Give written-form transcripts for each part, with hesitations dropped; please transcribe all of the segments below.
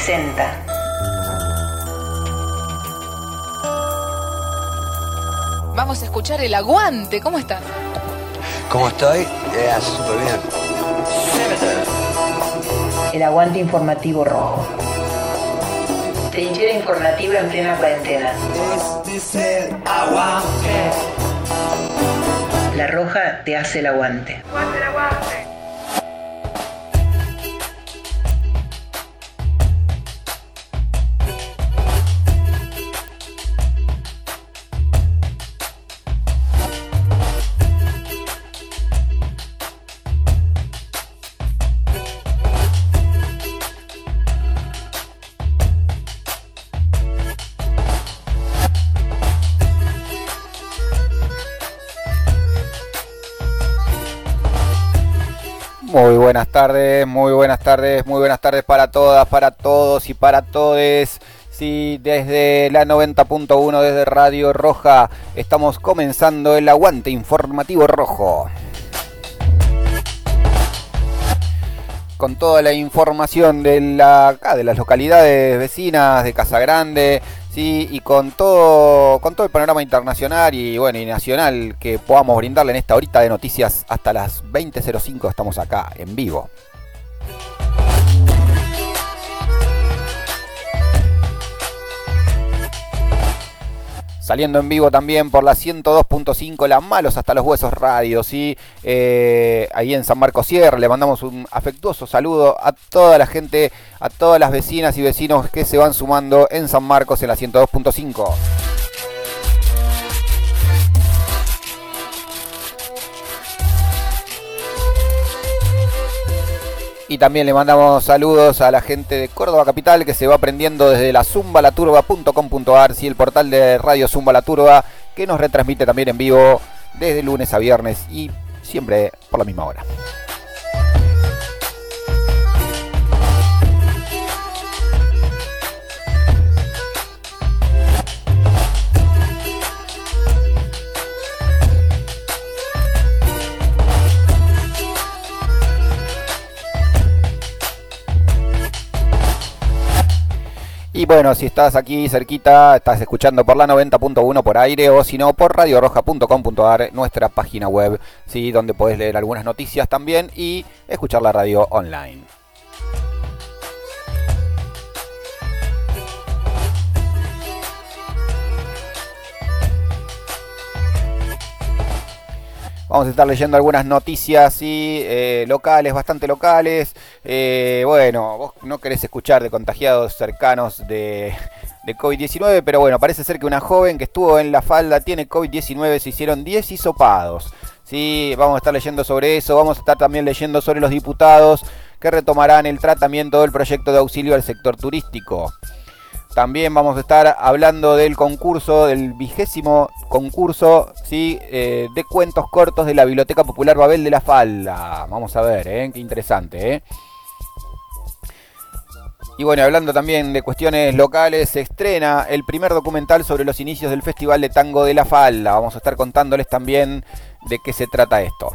presenta Vamos a escuchar El Aguante. ¿Cómo estás? ¿Cómo estoy? Súper bien. el aguante informativo rojo. Trinchera informativa en plena cuarentena. Este es el aguante. La Roja te hace el aguante. ¡Aguante el aguante! Muy buenas tardes, muy buenas tardes, muy buenas tardes para todas, para todos y para todes. Sí, desde la 90.1, desde Radio Roja, estamos comenzando el aguante informativo rojo. Con toda la información de las localidades vecinas de Casa Grande, sí, y con todo el panorama internacional y bueno y nacional que podamos brindarle en esta horita de noticias hasta las 20:05 estamos acá en vivo. Saliendo en vivo también por la 102.5, la Malos hasta los Huesos Radio, ¿sí? Ahí en San Marcos Sierra le mandamos un afectuoso saludo a toda la gente, a todas las vecinas y vecinos que se van sumando en San Marcos en la 102.5. Y también le mandamos saludos a la gente de Córdoba Capital que se va aprendiendo desde la zumbalaturba.com.ar, sí, el portal de Radio Zumba La Turba, que nos retransmite también en vivo desde lunes a viernes y siempre por la misma hora. Y bueno, si estás aquí cerquita, estás escuchando por la 90.1 por aire o si no por radioroja.com.ar, nuestra página web, ¿sí? Donde podés leer algunas noticias también y escuchar la radio online. Vamos a estar leyendo algunas noticias, ¿sí? Locales, bastante locales. Bueno, vos no querés escuchar de contagiados cercanos de COVID-19, pero bueno, parece ser que una joven que estuvo en La Falda tiene COVID-19, se hicieron 10 hisopados. Sí, vamos a estar leyendo sobre eso, vamos a estar también leyendo sobre los diputados que retomarán el tratamiento del proyecto de auxilio al sector turístico. También vamos a estar hablando del concurso, del 20º concurso, ¿sí? De cuentos cortos de la Biblioteca Popular Babel de La Falda. Vamos a ver, qué interesante. Y bueno, hablando también de cuestiones locales, se estrena el primer documental sobre los inicios del Festival de Tango de La Falda. Vamos a estar contándoles también de qué se trata esto.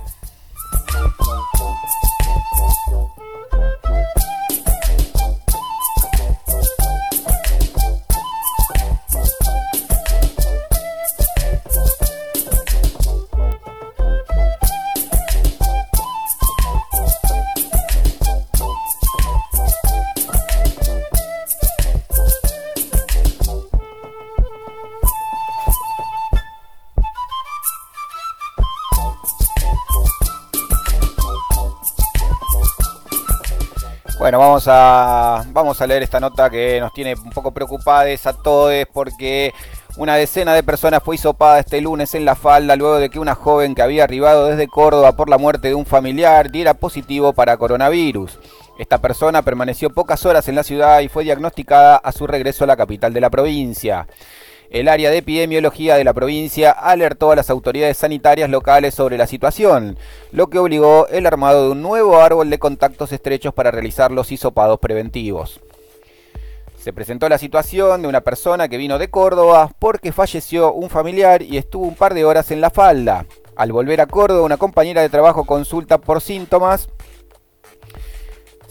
Bueno, vamos a leer esta nota que nos tiene un poco preocupados a todos porque una decena de personas fue hisopada este lunes en La Falda luego de que una joven que había arribado desde Córdoba por la muerte de un familiar diera positivo para coronavirus. Esta persona permaneció pocas horas en la ciudad y fue diagnosticada a su regreso a la capital de la provincia. El área de epidemiología de la provincia alertó a las autoridades sanitarias locales sobre la situación, lo que obligó el armado de un nuevo árbol de contactos estrechos para realizar los hisopados preventivos. Se presentó la situación de una persona que vino de Córdoba porque falleció un familiar y estuvo un par de horas en La Falda. Al volver a Córdoba, una compañera de trabajo consulta por síntomas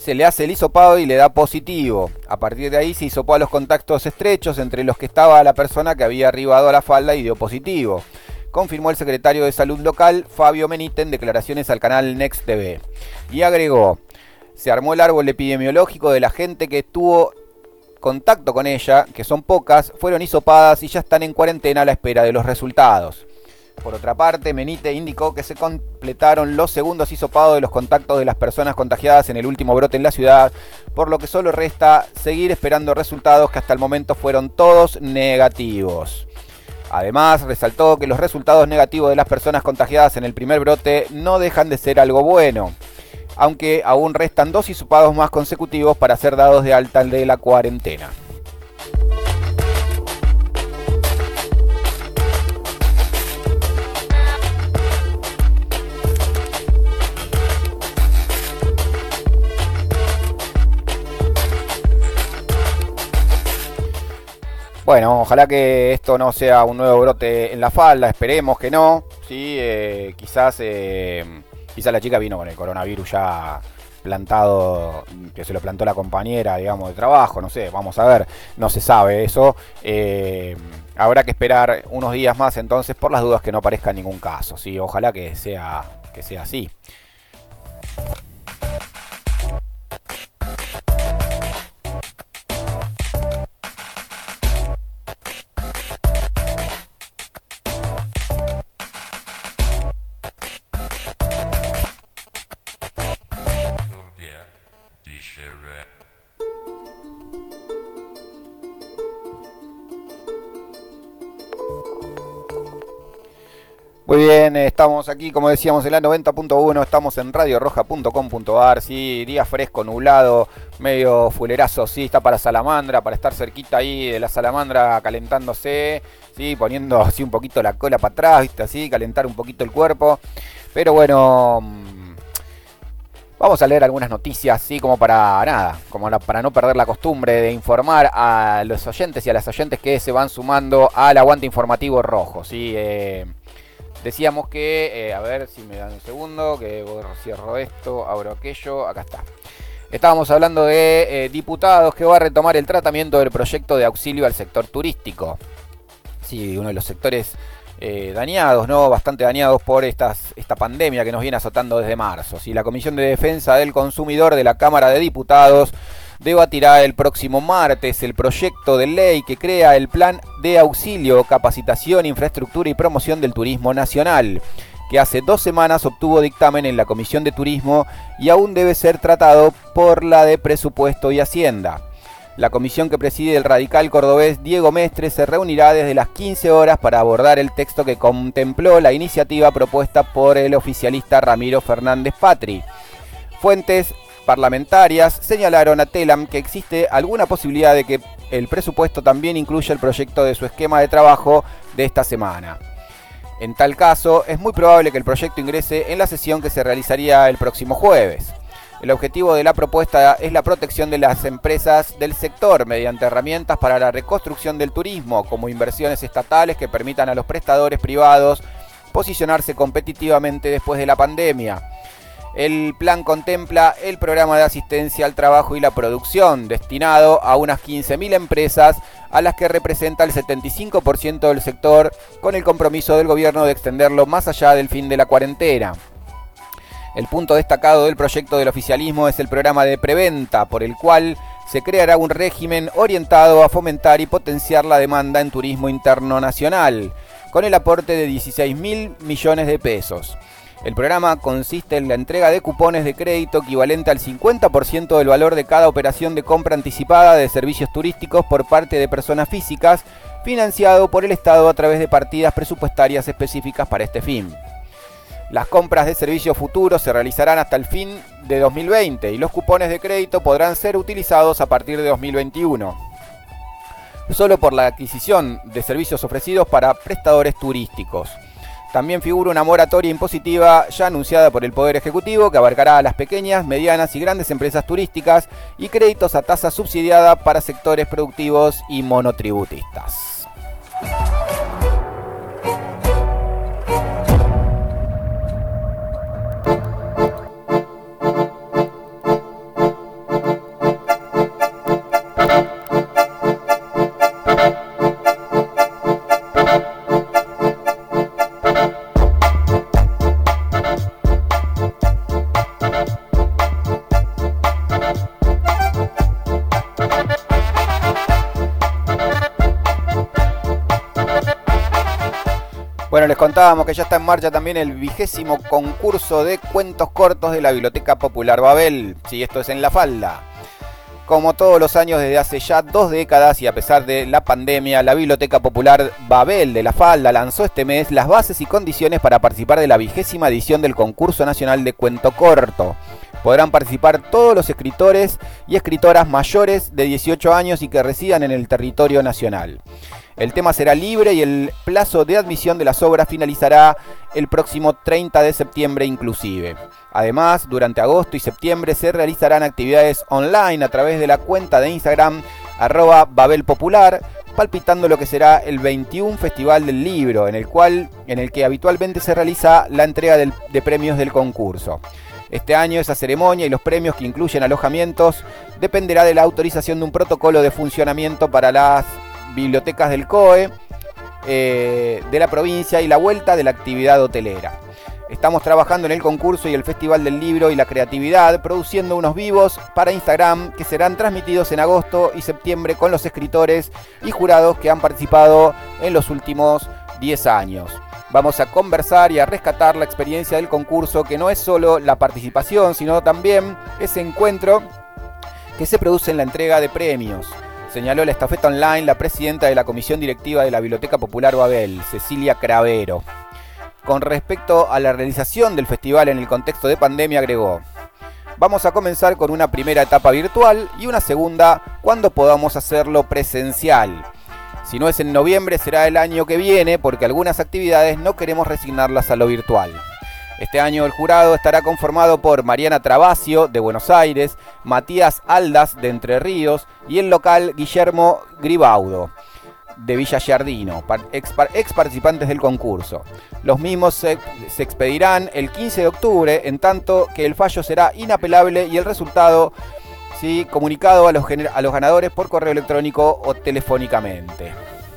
se le hace el hisopado y le da positivo. A partir de ahí se hisopó a los contactos estrechos entre los que estaba la persona que había arribado a la falda y dio positivo, confirmó el secretario de Salud local, Fabio Menite, en declaraciones al canal Next TV. Y agregó, se armó el árbol epidemiológico de la gente que tuvo contacto con ella, que son pocas, fueron hisopadas y ya están en cuarentena a la espera de los resultados. Por otra parte, Menite indicó que se completaron los segundos hisopados de los contactos de las personas contagiadas en el último brote en la ciudad, por lo que solo resta seguir esperando resultados que hasta el momento fueron todos negativos. Además, resaltó que los resultados negativos de las personas contagiadas en el primer brote no dejan de ser algo bueno, aunque aún restan 2 hisopados más consecutivos para ser dados de alta de la cuarentena. Bueno, ojalá que esto no sea un nuevo brote en la falda, esperemos que no, ¿sí? Quizás la chica vino con el coronavirus ya plantado, que se lo plantó la compañera, digamos, de trabajo, no sé, vamos a ver, no se sabe eso. Habrá que esperar unos días más entonces por las dudas que no aparezca ningún caso, ¿sí? Ojalá que sea así. Muy bien, estamos aquí, como decíamos, en la 90.1, estamos en radioroja.com.ar, sí, día fresco, nublado, medio fulerazo, sí, está para Salamandra, para estar cerquita ahí de la Salamandra calentándose, sí, poniendo así un poquito la cola para atrás, ¿viste? Así, calentar un poquito el cuerpo, pero bueno, vamos a leer algunas noticias, sí, como para nada, para no perder la costumbre de informar a los oyentes y a las oyentes que se van sumando al aguante informativo rojo, sí. Decíamos que, a ver si me dan un segundo, que cierro esto, abro aquello, acá está. Estábamos hablando de diputados que va a retomar el tratamiento del proyecto de auxilio al sector turístico. Sí, uno de los sectores dañados, ¿no? Bastante dañados por esta pandemia que nos viene azotando desde marzo. Sí, la Comisión de Defensa del Consumidor de la Cámara de Diputados debatirá el próximo martes el proyecto de ley que crea el Plan de Auxilio, Capacitación, Infraestructura y Promoción del Turismo Nacional, que hace 2 semanas obtuvo dictamen en la Comisión de Turismo y aún debe ser tratado por la de Presupuesto y Hacienda. La comisión que preside el radical cordobés Diego Mestre se reunirá desde las 15 horas para abordar el texto que contempló la iniciativa propuesta por el oficialista Ramiro Fernández Patri. Fuentes parlamentarias señalaron a Telam que existe alguna posibilidad de que el presupuesto también incluya el proyecto de su esquema de trabajo de esta semana. En tal caso, es muy probable que el proyecto ingrese en la sesión que se realizaría el próximo jueves. El objetivo de la propuesta es la protección de las empresas del sector mediante herramientas para la reconstrucción del turismo, como inversiones estatales que permitan a los prestadores privados posicionarse competitivamente después de la pandemia. El plan contempla el programa de asistencia al trabajo y la producción, destinado a unas 15.000 empresas, a las que representa el 75% del sector, con el compromiso del gobierno de extenderlo más allá del fin de la cuarentena. El punto destacado del proyecto del oficialismo es el programa de preventa, por el cual se creará un régimen orientado a fomentar y potenciar la demanda en turismo interno nacional, con el aporte de 16.000 millones de pesos. El programa consiste en la entrega de cupones de crédito equivalente al 50% del valor de cada operación de compra anticipada de servicios turísticos por parte de personas físicas, financiado por el Estado a través de partidas presupuestarias específicas para este fin. Las compras de servicios futuros se realizarán hasta el fin de 2020 y los cupones de crédito podrán ser utilizados a partir de 2021, solo por la adquisición de servicios ofrecidos para prestadores turísticos. También figura una moratoria impositiva ya anunciada por el Poder Ejecutivo que abarcará a las pequeñas, medianas y grandes empresas turísticas y créditos a tasa subsidiada para sectores productivos y monotributistas. Bueno, les contábamos que ya está en marcha también el 20º concurso de cuentos cortos de la Biblioteca Popular Babel. Sí, esto es en La Falda. Como todos los años desde hace ya 2 décadas y a pesar de la pandemia, la Biblioteca Popular Babel de La Falda lanzó este mes las bases y condiciones para participar de la 20ª edición del Concurso Nacional de Cuento Corto. Podrán participar todos los escritores y escritoras mayores de 18 años y que residan en el territorio nacional. El tema será libre y el plazo de admisión de las obras finalizará el próximo 30 de septiembre inclusive. Además, durante agosto y septiembre se realizarán actividades online a través de la cuenta de Instagram @babelpopular, palpitando lo que será el 21 Festival del Libro, en el que habitualmente se realiza la entrega de premios del concurso. Este año esa ceremonia y los premios, que incluyen alojamientos, dependerá de la autorización de un protocolo de funcionamiento para las bibliotecas del COE de la provincia y la vuelta de la actividad hotelera. Estamos trabajando en el concurso y el Festival del Libro y la Creatividad, produciendo unos vivos para Instagram que serán transmitidos en agosto y septiembre con los escritores y jurados que han participado en los últimos 10 años. Vamos a conversar y a rescatar la experiencia del concurso, que no es solo la participación, sino también ese encuentro que se produce en la entrega de premios, señaló la estafeta online la presidenta de la Comisión Directiva de la Biblioteca Popular Babel, Cecilia Cravero. Con respecto a la realización del festival en el contexto de pandemia, agregó: vamos a comenzar con una primera etapa virtual y una segunda cuando podamos hacerlo presencial. Si no es en noviembre, será el año que viene, porque algunas actividades no queremos resignarlas a lo virtual. Este año el jurado estará conformado por Mariana Travasio, de Buenos Aires, Matías Aldas, de Entre Ríos, y el local Guillermo Gribaudo, de Villa Giardino, ex participantes del concurso. Los mismos se expedirán el 15 de octubre, en tanto que el fallo será inapelable y el resultado comunicado a los ganadores por correo electrónico o telefónicamente.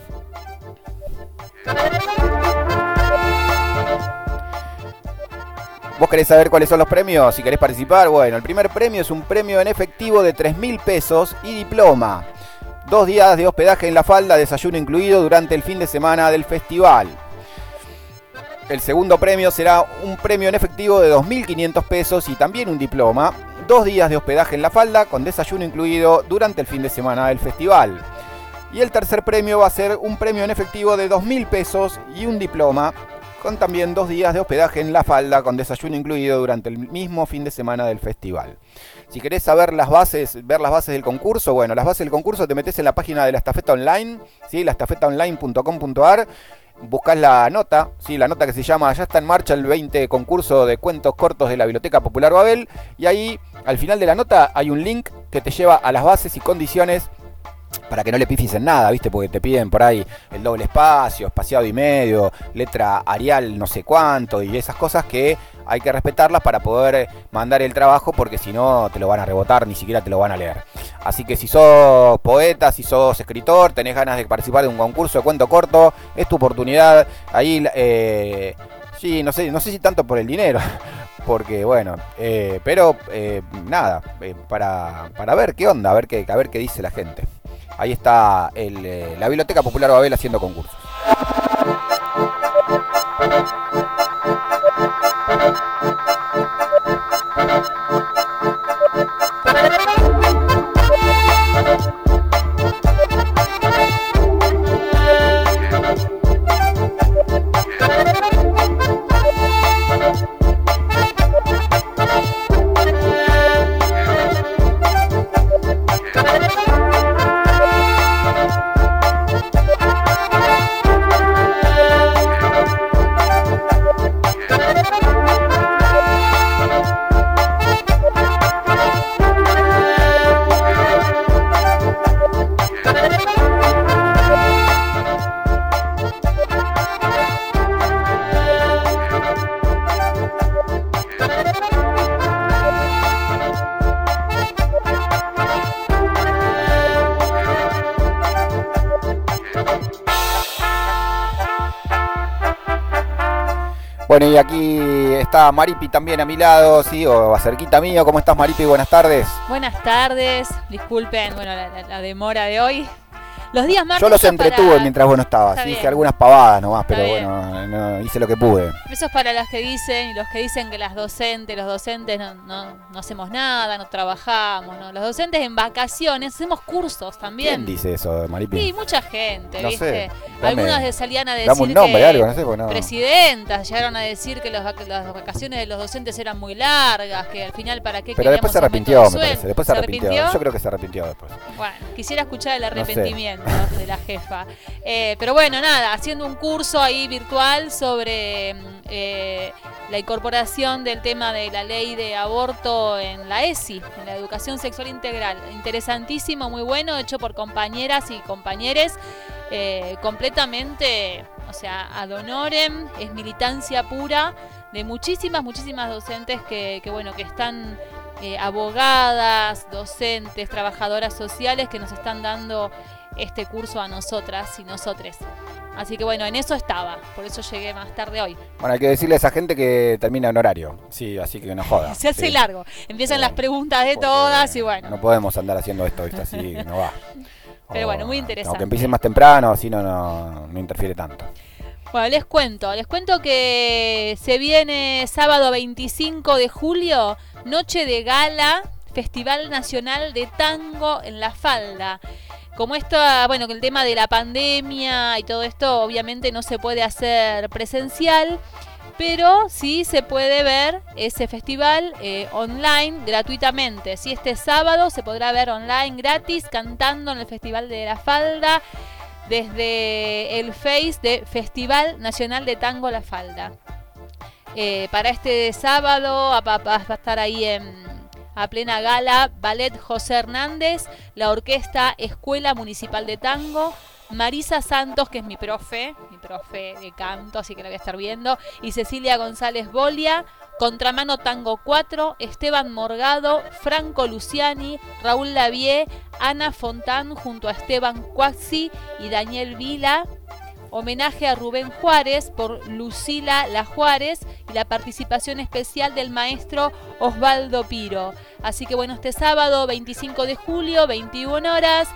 ¿Vos querés saber cuáles son los premios? Si querés participar, bueno, el primer premio es un premio en efectivo de 3.000 pesos y diploma. 2 días de hospedaje en La Falda, desayuno incluido durante el fin de semana del festival. El segundo premio será un premio en efectivo de 2.500 pesos y también un diploma. 2 días de hospedaje en La Falda con desayuno incluido durante el fin de semana del festival. Y el tercer premio va a ser un premio en efectivo de 2.000 pesos y un diploma con también 2 días de hospedaje en La Falda con desayuno incluido durante el mismo fin de semana del festival. Si querés saber ver las bases del concurso, bueno, las bases del concurso te metés en la página de la estafeta online, ¿sí? laestafetaonline.com.ar. Buscás la nota, ¿sí? La nota que se llama "Ya está en marcha el 20 concurso de cuentos cortos de la Biblioteca Popular Babel", y ahí al final de la nota hay un link que te lleva a las bases y condiciones para que no le pifies en nada, ¿viste? Porque te piden por ahí el doble espacio, espaciado y medio, letra Arial no sé cuánto, y esas cosas que hay que respetarlas para poder mandar el trabajo, porque si no te lo van a rebotar, ni siquiera te lo van a leer. Así que si sos poeta, si sos escritor, tenés ganas de participar de un concurso de cuento corto, es tu oportunidad. Ahí, sí, no sé si tanto por el dinero, porque bueno, pero nada, para ver qué onda, a ver qué dice la gente. Ahí está la Biblioteca Popular Babel haciendo concursos. Bueno, y aquí está Maripi también a mi lado, sí, o cerquita mío. ¿Cómo estás, Maripi? Buenas tardes. Buenas tardes, disculpen, bueno, la demora de hoy. Los días martes. Yo los entretuve mientras vos no estabas. Está Hice bien. algunas pavadas nomás, pero Está bien. bueno, no, hice lo que pude. Eso es para los que dicen que los docentes no hacemos nada, no trabajamos, ¿no? Los docentes en vacaciones hacemos cursos también. ¿Quién dice eso, Maripín? Sí, mucha gente, No ¿viste? sé, Algunos salían a decir dame un nombre, que algo, no sé, porque no. presidentas llegaron a decir que las vacaciones de los docentes eran muy largas, que al final para qué Pero después queríamos se aumento arrepintió, de me sueldo. parece. Después se arrepintió. Yo creo que se arrepintió después. Bueno, quisiera escuchar el sé. arrepentimiento de la jefa. Pero bueno, nada, haciendo un curso ahí virtual sobre la incorporación del tema de la ley de aborto en la ESI, en la educación sexual integral. Interesantísimo, muy bueno, hecho por compañeras y compañeres completamente, o sea, ad honorem, es militancia pura de muchísimas docentes que están abogadas, docentes, trabajadoras sociales que nos están dando este curso a nosotras y nosotres. Así que bueno, en eso estaba, por eso llegué más tarde hoy. Bueno, hay que decirle a esa gente que termina en horario. Sí, así que no joda. Se hace sí. largo, empiezan las preguntas de todas y bueno. No podemos andar haciendo esto, ¿viste? Así no va. Pero bueno, muy interesante. Aunque empiecen más temprano, así no interfiere tanto. Bueno, les cuento que se viene sábado 25 de julio, noche de gala, Festival Nacional de Tango en La Falda. Como esto, bueno, que el tema de la pandemia y todo esto obviamente no se puede hacer presencial, pero sí se puede ver ese festival online gratuitamente. Sí, este sábado se podrá ver online gratis cantando en el Festival de La Falda desde el Face de Festival Nacional de Tango La Falda. Para este sábado va a estar ahí a plena gala Ballet José Hernández, la Orquesta Escuela Municipal de Tango, Marisa Santos, que es mi profe de canto, así que la voy a estar viendo, y Cecilia González Bolia, Contramano Tango 4, Esteban Morgado, Franco Luciani, Raúl Lavie, Ana Fontán junto a Esteban Cuaxi y Daniel Vila. Homenaje a Rubén Juárez por Lucila La Juárez y la participación especial del maestro Osvaldo Piro. Así que bueno, este sábado 25 de julio, 21 horas,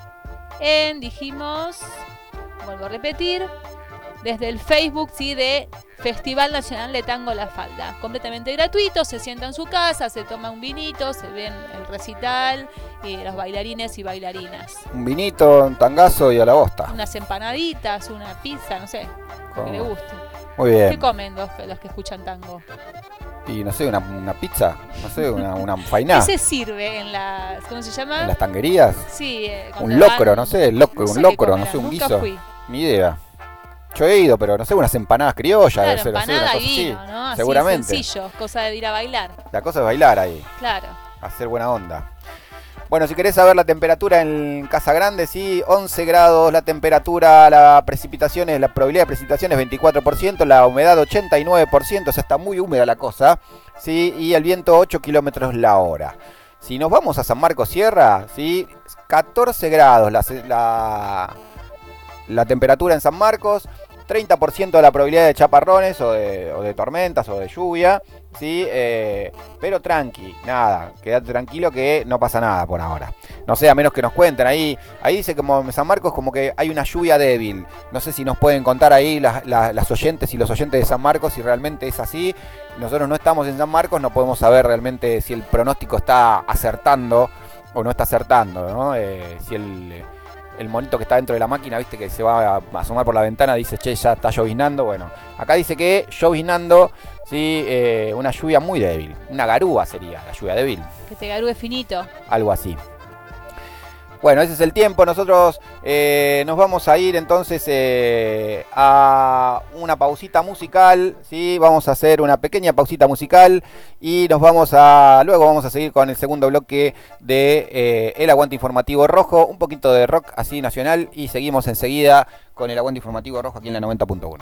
vuelvo a repetir, desde el Facebook, sí, de Festival Nacional de Tango La Falda. Completamente gratuito, se sienta en su casa, se toma un vinito, se ven el recital y los bailarines y bailarinas. Un vinito, un tangazo y a la bosta. Unas empanaditas, una pizza, no sé, lo que le guste. Muy bien. ¿Qué comen los que escuchan tango? Y no sé, una pizza, no sé, una fainá. ¿Qué se sirve en las, ¿cómo se llama? ¿En las tanguerías? Sí. Un locro, no sé, un locro, no sé, un Nunca guiso. fui. Ni idea. Yo he ido, pero no sé, unas empanadas criollas, Claro, debe ser, no sé, una empanada cosa y vino, así. ¿no? Así Seguramente. sencillo, cosa de ir a bailar. La cosa es bailar ahí, Claro. hacer buena onda. Bueno, si querés saber la temperatura en Casa Grande, sí, 11 grados la temperatura, la probabilidad de precipitación es 24%, la humedad 89%, o sea, está muy húmeda la cosa, sí, y el viento 8 kilómetros la hora. Si nos vamos a San Marcos Sierra, sí, 14 grados la temperatura en San Marcos, 30% de la probabilidad de chaparrones o de tormentas o de lluvia, ¿sí? Pero tranqui, nada, quédate tranquilo que no pasa nada por ahora. No sé, a menos que nos cuenten, ahí dice como en San Marcos como que hay una lluvia débil. No sé si nos pueden contar ahí las oyentes y los oyentes de San Marcos si realmente es así. Nosotros no estamos en San Marcos, no podemos saber realmente si el pronóstico está acertando o no está acertando, ¿no? Si el monito que está dentro de la máquina, viste, que se va a asomar por la ventana, dice, che, ya está lloviznando. Bueno, acá dice que lloviznando, sí, una lluvia muy débil. Una garúa sería la lluvia débil. Que te garúe finito. Algo así. Bueno, ese es el tiempo. Nosotros nos vamos a ir entonces a una pausita musical, ¿sí? Vamos a hacer una pequeña pausita musical y luego vamos a seguir con el segundo bloque de El Aguante Informativo Rojo, un poquito de rock así nacional y seguimos enseguida con el Aguante Informativo Rojo aquí en la 90.1.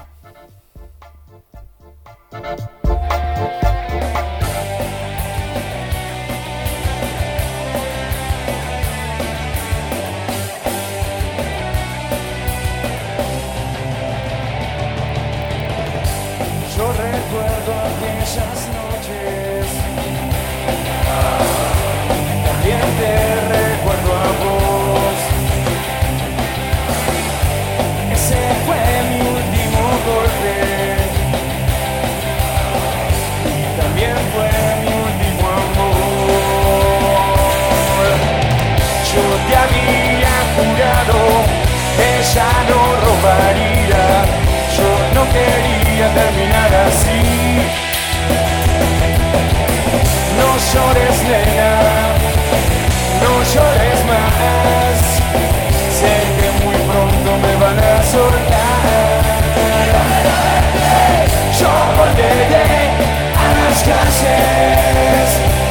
Yo recuerdo aquellas noches, también te recuerdo a vos. volveré a las calles.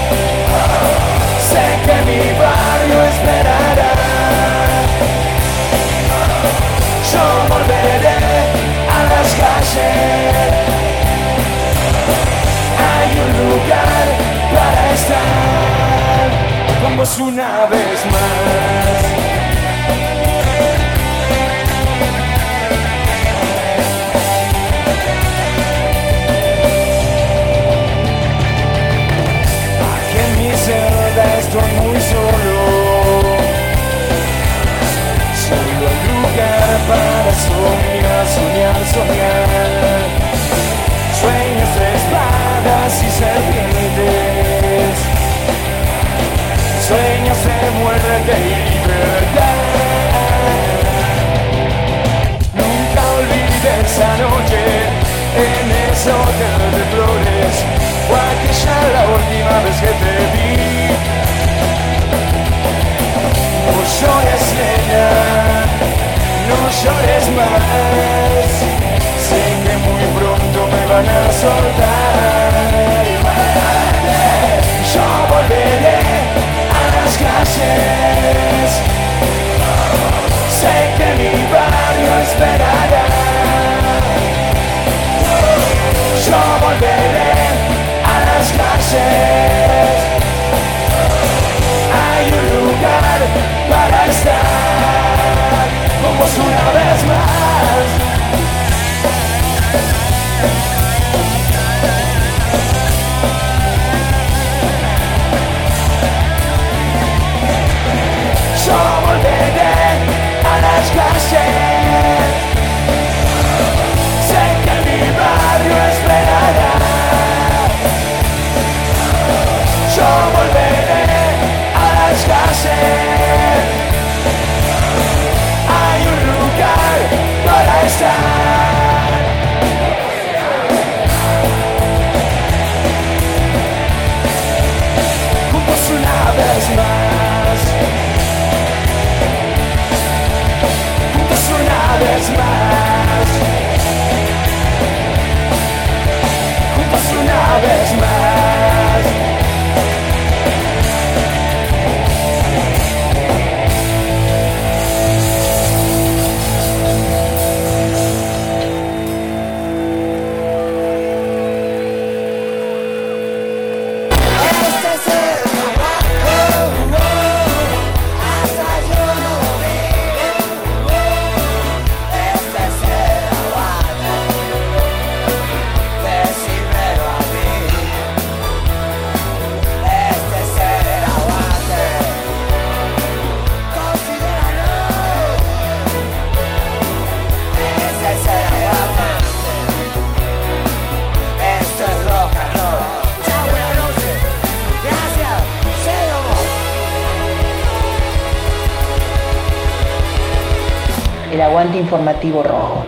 Sé que mi barrio esperará. Yo volveré a las calles. Hay un lugar para estar con vos una vez más. Estoy muy solo, solo hay lugar para soñar, soñar, soñar. Sueños de espadas y serpientes, sueños de muerte y libertad. Nunca olvidé esa noche en ese hotel de flores, fue aquella la última vez que te vi. No llores, nena, no llores más. Sé que muy pronto me van a soltar. Yo volveré a las calles. Sé que mi barrio esperará. Yo volveré a las calles. Hay un lugar para estar con vos una vez más. Yo volveré a las calles. Sé que mi barrio esperará. Yo volveré a las calles. Hay un lugar para estar. Juntos una vez más. Juntos una vez más. Juntos una vez más. El aguante informativo rojo.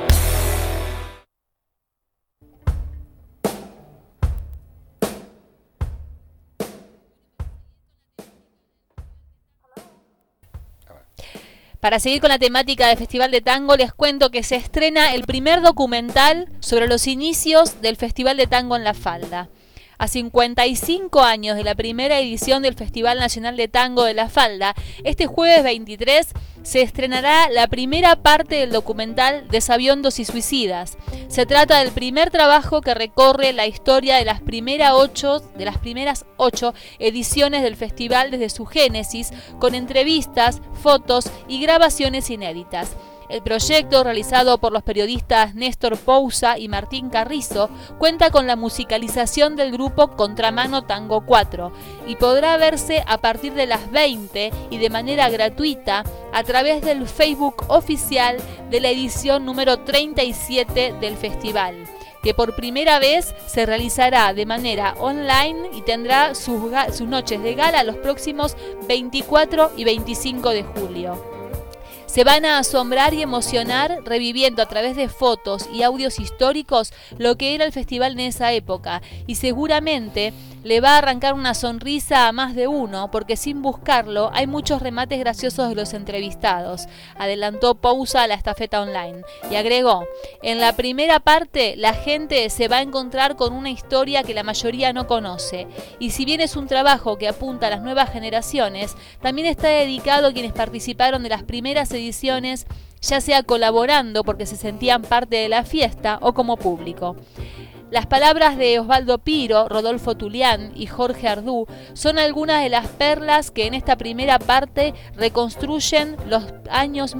Para seguir con la temática del Festival de Tango, les cuento que se estrena el primer documental sobre los inicios del Festival de Tango en La Falda. A 55 años de la primera edición del Festival Nacional de Tango de La Falda, este jueves 23 se estrenará la primera parte del documental Desaviondos y Suicidas. Se trata del primer trabajo que recorre la historia de las primeras 8 ediciones del festival desde su génesis, con entrevistas, fotos y grabaciones inéditas. El proyecto, realizado por los periodistas Néstor Pousa y Martín Carrizo, cuenta con la musicalización del grupo Contramano Tango 4 y podrá verse a partir de las 20 y de manera gratuita a través del Facebook oficial de la edición número 37 del festival, que por primera vez se realizará de manera online y tendrá sus noches de gala los próximos 24 y 25 de julio. Se van a asombrar y emocionar reviviendo a través de fotos y audios históricos lo que era el festival en esa época, y seguramente le va a arrancar una sonrisa a más de uno, porque sin buscarlo hay muchos remates graciosos de los entrevistados, adelantó Pousa a la Estafeta Online. Y agregó, en la primera parte la gente se va a encontrar con una historia que la mayoría no conoce, y si bien es un trabajo que apunta a las nuevas generaciones, también está dedicado a quienes participaron de las primeras ediciones, ya sea colaborando porque se sentían parte de la fiesta o como público. Las palabras de Osvaldo Piro, Rodolfo Tulián y Jorge Ardú son algunas de las perlas que en esta primera parte reconstruyen los años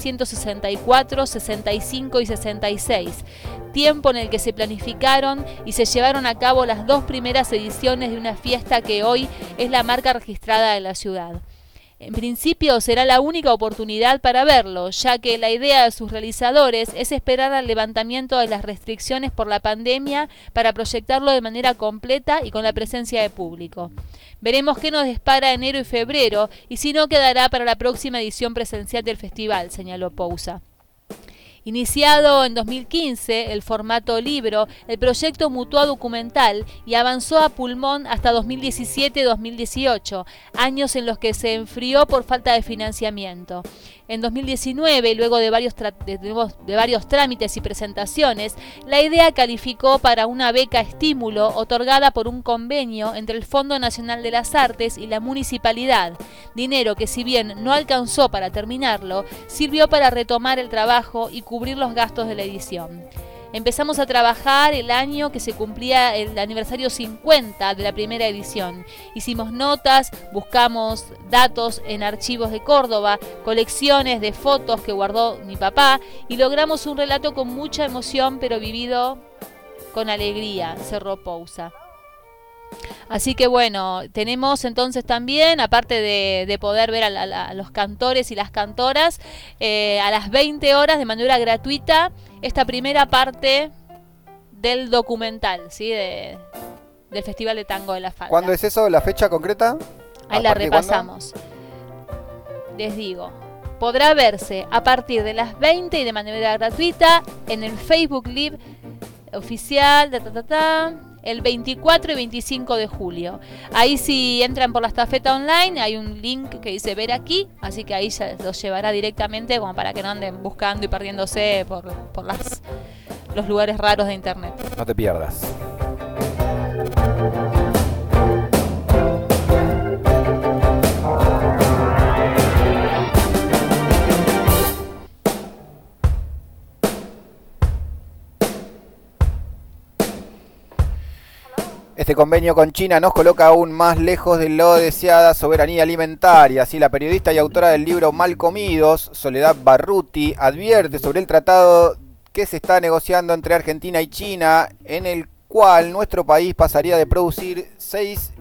1964, 65 y 66, tiempo en el que se planificaron y se llevaron a cabo las dos primeras ediciones de una fiesta que hoy es la marca registrada de la ciudad. En principio será la única oportunidad para verlo, ya que la idea de sus realizadores es esperar al levantamiento de las restricciones por la pandemia para proyectarlo de manera completa y con la presencia de público. Veremos qué nos depara enero y febrero y si no quedará para la próxima edición presencial del festival, señaló Pousa. Iniciado en 2015 el formato libro, el proyecto mutó a documental y avanzó a pulmón hasta 2017-2018, años en los que se enfrió por falta de financiamiento. En 2019, luego de varios trámites y presentaciones, la idea calificó para una beca estímulo otorgada por un convenio entre el Fondo Nacional de las Artes y la Municipalidad, dinero que si bien no alcanzó para terminarlo, sirvió para retomar el trabajo y cubrir los gastos de la edición. Empezamos a trabajar el año que se cumplía el aniversario 50 de la primera edición. Hicimos notas, buscamos datos en archivos de Córdoba, colecciones de fotos que guardó mi papá y logramos un relato con mucha emoción pero vivido con alegría, cerró Pousa. Así que bueno, tenemos entonces también, aparte de poder ver a los cantores y las cantoras, a las 20 horas de manera gratuita, esta primera parte del documental, ¿sí? Del Festival de Tango de la Falda. ¿Cuándo es eso? ¿La fecha concreta? Ahí la repasamos. Les digo, podrá verse a partir de las 20 y de manera gratuita en el Facebook Live oficial, el 24 y 25 de julio. Ahí si entran por la Estafeta Online, hay un link que dice ver aquí, así que ahí ya los llevará directamente como para que no anden buscando y perdiéndose por los lugares raros de internet. No te pierdas. Este convenio con China nos coloca aún más lejos de lo deseada soberanía alimentaria. Así, la periodista y autora del libro Mal Comidos, Soledad Barruti, advierte sobre el tratado que se está negociando entre Argentina y China, en el cual nuestro país pasaría de producir 16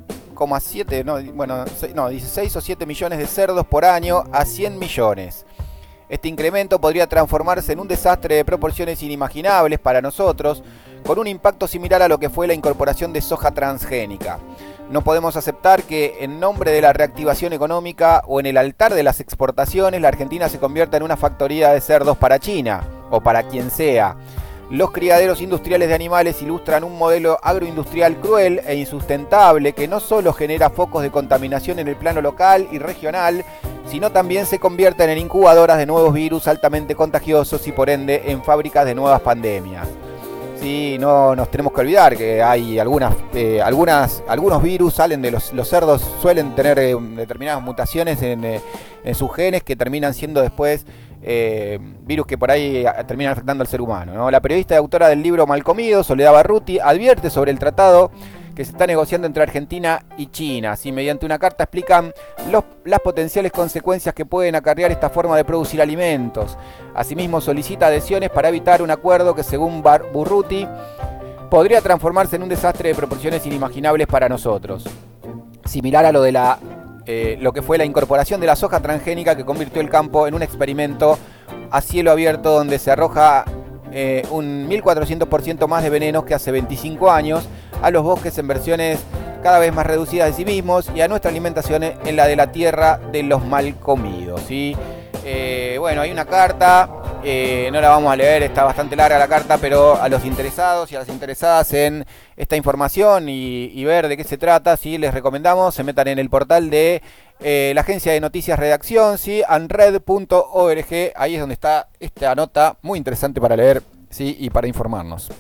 o 7 millones de cerdos por año a 100 millones. Este incremento podría transformarse en un desastre de proporciones inimaginables para nosotros, con un impacto similar a lo que fue la incorporación de soja transgénica. No podemos aceptar que, en nombre de la reactivación económica o en el altar de las exportaciones, la Argentina se convierta en una factoría de cerdos para China, o para quien sea. Los criaderos industriales de animales ilustran un modelo agroindustrial cruel e insustentable que no solo genera focos de contaminación en el plano local y regional, sino también se convierten en incubadoras de nuevos virus altamente contagiosos y por ende en fábricas de nuevas pandemias. Sí, no nos tenemos que olvidar que hay algunos virus salen de los cerdos, suelen tener determinadas mutaciones en sus genes que terminan siendo después virus que por ahí terminan afectando al ser humano, ¿no? La periodista y autora del libro Mal Comidos, Soledad Barruti, advierte sobre el tratado que se está negociando entre Argentina y China. Así, mediante una carta explican las potenciales consecuencias que pueden acarrear esta forma de producir alimentos. Asimismo, solicita adhesiones para evitar un acuerdo que, según Barruti, podría transformarse en un desastre de proporciones inimaginables para nosotros. Similar a lo que fue la incorporación de la soja transgénica, que convirtió el campo en un experimento a cielo abierto donde se arroja un 1400% más de venenos que hace 25 años a los bosques en versiones cada vez más reducidas de sí mismos y a nuestra alimentación en la de la tierra de los mal comidos, ¿sí? Bueno, hay una carta, no la vamos a leer, está bastante larga la carta, pero a los interesados y a las interesadas en esta información y ver de qué se trata, sí, les recomendamos se metan en el portal de la agencia de noticias Redacción, sí, anred.org, ahí es donde está esta nota muy interesante para leer, sí, y para informarnos.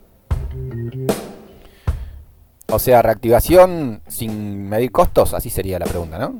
O sea, reactivación sin medir costos, así sería la pregunta, ¿no?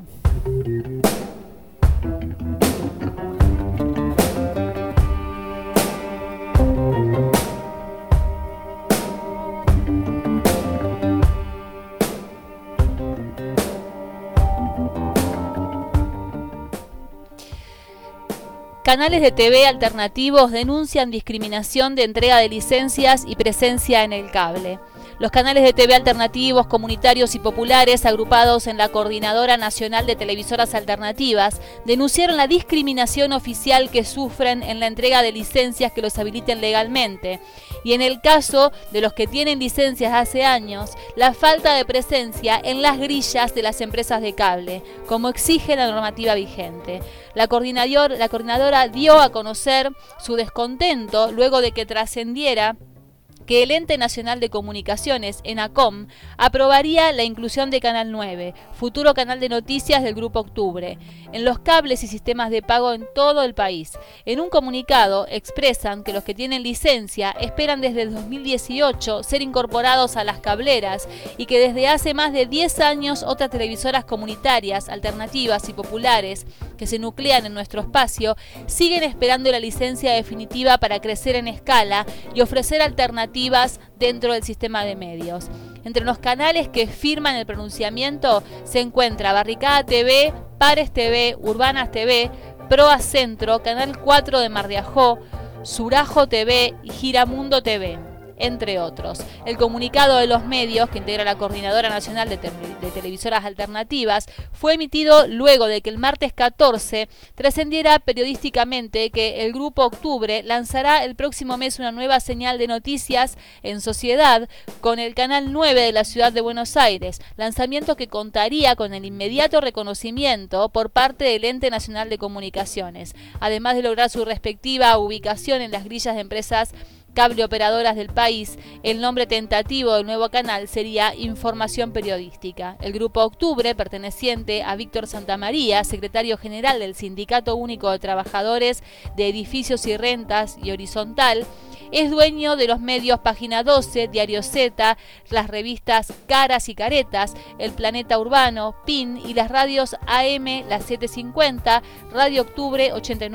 Canales de TV alternativos denuncian discriminación de entrega de licencias y presencia en el cable. Los canales de TV alternativos, comunitarios y populares, agrupados en la Coordinadora Nacional de Televisoras Alternativas, denunciaron la discriminación oficial que sufren en la entrega de licencias que los habiliten legalmente. Y en el caso de los que tienen licencias hace años, la falta de presencia en las grillas de las empresas de cable, como exige la normativa vigente. La coordinadora dio a conocer su descontento luego de que trascendiera que el Ente Nacional de Comunicaciones, ENACOM, aprobaría la inclusión de Canal 9, futuro canal de noticias del Grupo Octubre, en los cables y sistemas de pago en todo el país. En un comunicado expresan que los que tienen licencia esperan desde el 2018 ser incorporados a las cableras y que desde hace más de 10 años otras televisoras comunitarias, alternativas y populares que se nuclean en nuestro espacio siguen esperando la licencia definitiva para crecer en escala y ofrecer alternativas dentro del sistema de medios. Entre los canales que firman el pronunciamiento se encuentra Barricada TV, Pares TV, Urbanas TV, Proa Centro, Canal 4 de Mar de Ajó, Surajo TV y Giramundo TV, entre otros. El comunicado de los medios, que integra la Coordinadora Nacional de Televisoras Alternativas, fue emitido luego de que el martes 14 trascendiera periodísticamente que el Grupo Octubre lanzará el próximo mes una nueva señal de noticias en sociedad con el Canal 9 de la Ciudad de Buenos Aires, lanzamiento que contaría con el inmediato reconocimiento por parte del Ente Nacional de Comunicaciones, además de lograr su respectiva ubicación en las grillas de empresas cable operadoras del país. El nombre tentativo del nuevo canal sería Información Periodística. El Grupo Octubre, perteneciente a Víctor Santamaría, secretario general del Sindicato Único de Trabajadores de Edificios y Rentas y Horizontal, es dueño de los medios Página 12, Diario Z, las revistas Caras y Caretas, El Planeta Urbano, PIN y las radios AM, las 750, Radio Octubre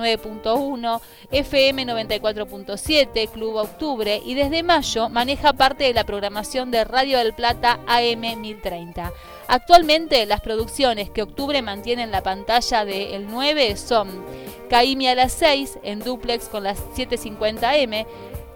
89.1, FM 94.7, Club Octubre, y desde mayo maneja parte de la programación de Radio del Plata AM 1030. Actualmente las producciones que Octubre mantiene en la pantalla de El 9 son Caimi a las 6 en dúplex con las 750M,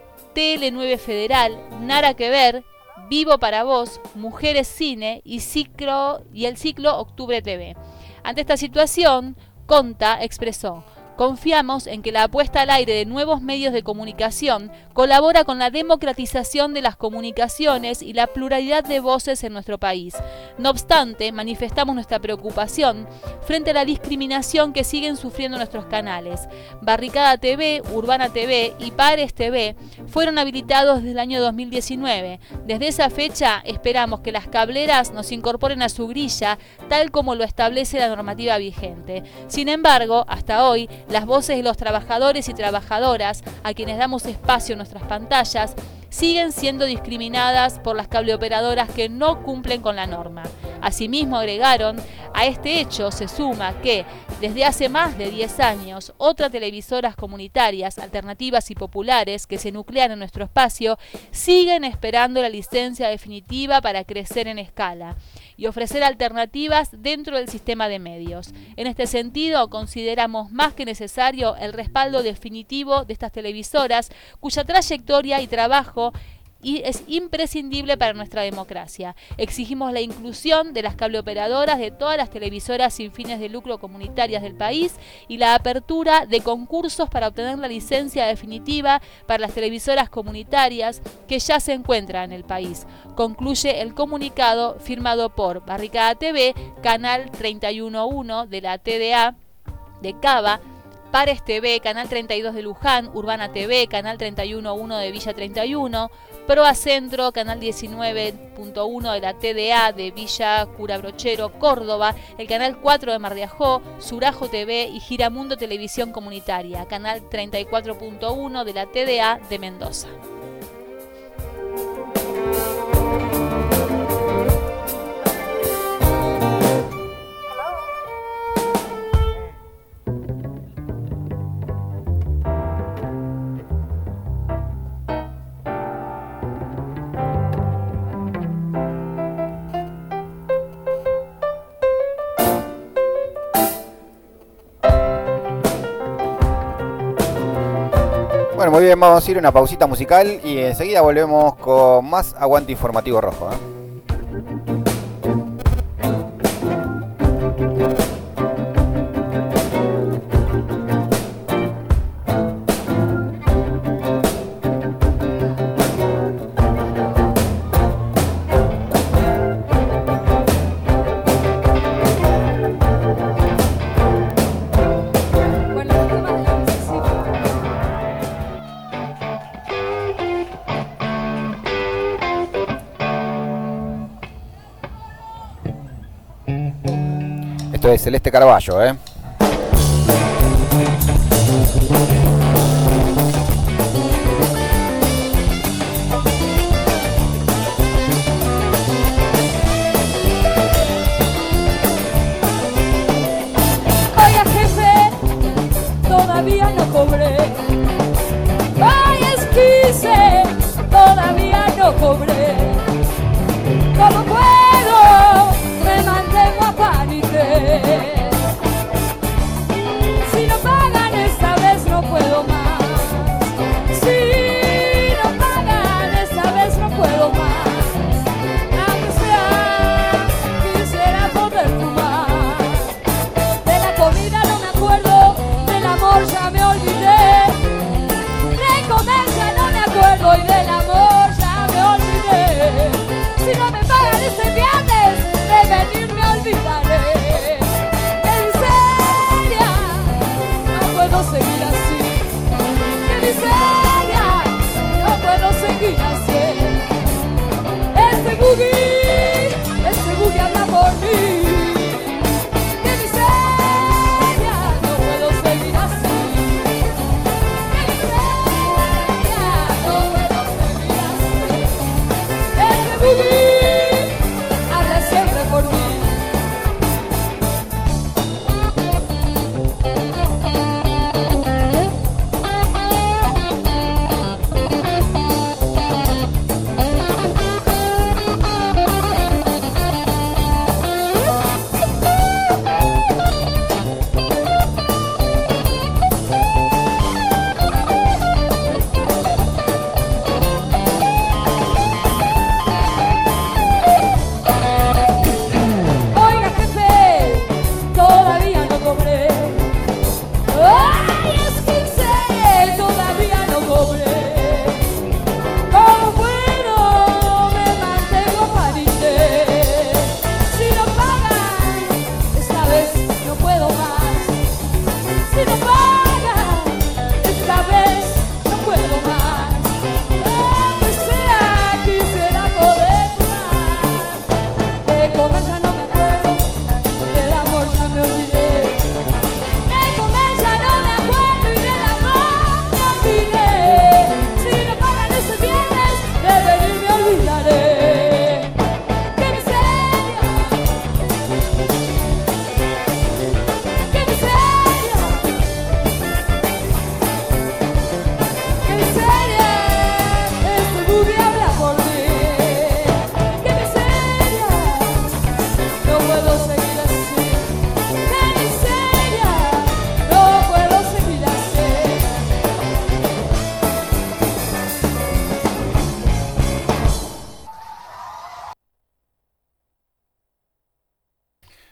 TL9 Federal, Nada que Ver, Vivo para Vos, Mujeres Cine y el ciclo Octubre TV. Ante esta situación, Conta expresó: confiamos en que la apuesta al aire de nuevos medios de comunicación colabora con la democratización de las comunicaciones y la pluralidad de voces en nuestro país. No obstante, manifestamos nuestra preocupación frente a la discriminación que siguen sufriendo nuestros canales. Barricada TV, Urbana TV y Pares TV fueron habilitados desde el año 2019. Desde esa fecha esperamos que las cableras nos incorporen a su grilla, tal como lo establece la normativa vigente. Sin embargo, hasta hoy, las voces de los trabajadores y trabajadoras, a quienes damos espacio en nuestras pantallas, siguen siendo discriminadas por las cableoperadoras que no cumplen con la norma. Asimismo, agregaron, a este hecho se suma que, desde hace más de 10 años, otras televisoras comunitarias, alternativas y populares que se nuclean en nuestro espacio, siguen esperando la licencia definitiva para crecer en escala y ofrecer alternativas dentro del sistema de medios. En este sentido, consideramos más que necesario el respaldo definitivo de estas televisoras, cuya trayectoria y trabajo es imprescindible para nuestra democracia. Exigimos la inclusión de las cableoperadoras de todas las televisoras sin fines de lucro comunitarias del país y la apertura de concursos para obtener la licencia definitiva para las televisoras comunitarias que ya se encuentran en el país. Concluye el comunicado firmado por Barricada TV, Canal 31.1 de la TDA de Cava, Pares TV, Canal 32 de Luján, Urbana TV, Canal 31.1 de Villa 31, Proa Centro, Canal 19.1 de la TDA de Villa Curabrochero, Córdoba, el Canal 4 de Mar de Ajó, Surajo TV y Giramundo Televisión Comunitaria, Canal 34.1 de la TDA de Mendoza. Bueno, muy bien, vamos a ir a una pausita musical y enseguida volvemos con más Aguante Informativo Rojo, ¿eh? Esto es Celeste Carballo, ¿eh? Oiga, jefe, todavía no cobré. Ay, esquise, todavía no cobré. ¿Cómo puedo? Me mandé a Panité.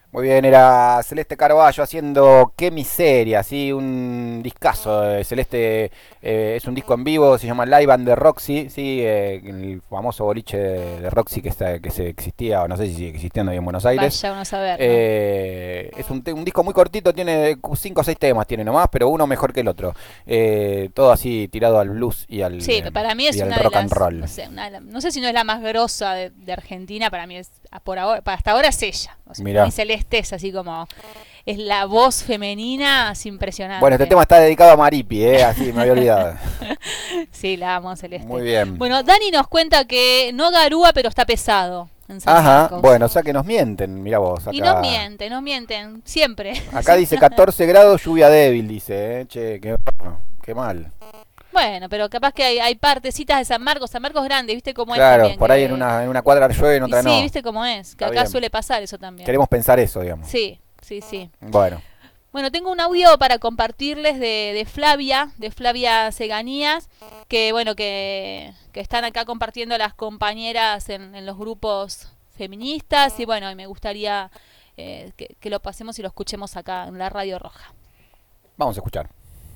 Muy bien, era Celeste Carballo haciendo Qué Miseria, ¿sí? Un discazo. Celeste es un disco en vivo, se llama Live and the Roxy, ¿sí? El famoso boliche de Roxy que se existía, o no sé si sigue existiendo ahí en Buenos Aires. Vaya uno a saber, ¿no? Es un disco muy cortito, tiene 5 o 6 temas, tiene nomás, pero uno mejor que el otro. Todo así tirado al blues y al, sí, para mí es y al una de rock las, and roll. No sé si no es la más grosa de Argentina, para mí es, por ahora, hasta ahora es ella. O sea, Mirá. mi Celeste es así como, es la voz femenina, es impresionante. Bueno, este tema está dedicado a Maripi, así me había olvidado. Sí, la amo, Celeste. Muy bien. Bueno, Dani nos cuenta que no garúa, pero está pesado en San Ajá, Marcos. bueno, o sea que nos mienten, mira vos. Acá, Y nos mienten, siempre. Acá dice 14 grados, lluvia débil, dice, che, qué mal. Bueno, pero capaz que hay partecitas de San Marcos grande, ¿viste cómo es Claro, también? por ahí en una cuadra llueve, en otra y no. sí, ¿viste cómo es? Que Está acá bien. suele pasar eso también. Queremos pensar eso, digamos. Sí. Bueno. Bueno, tengo un audio para compartirles de Flavia Seganías, que bueno, que están acá compartiendo las compañeras en los grupos feministas, y bueno, me gustaría que lo pasemos y lo escuchemos acá en la Radio Roja. Vamos a escuchar.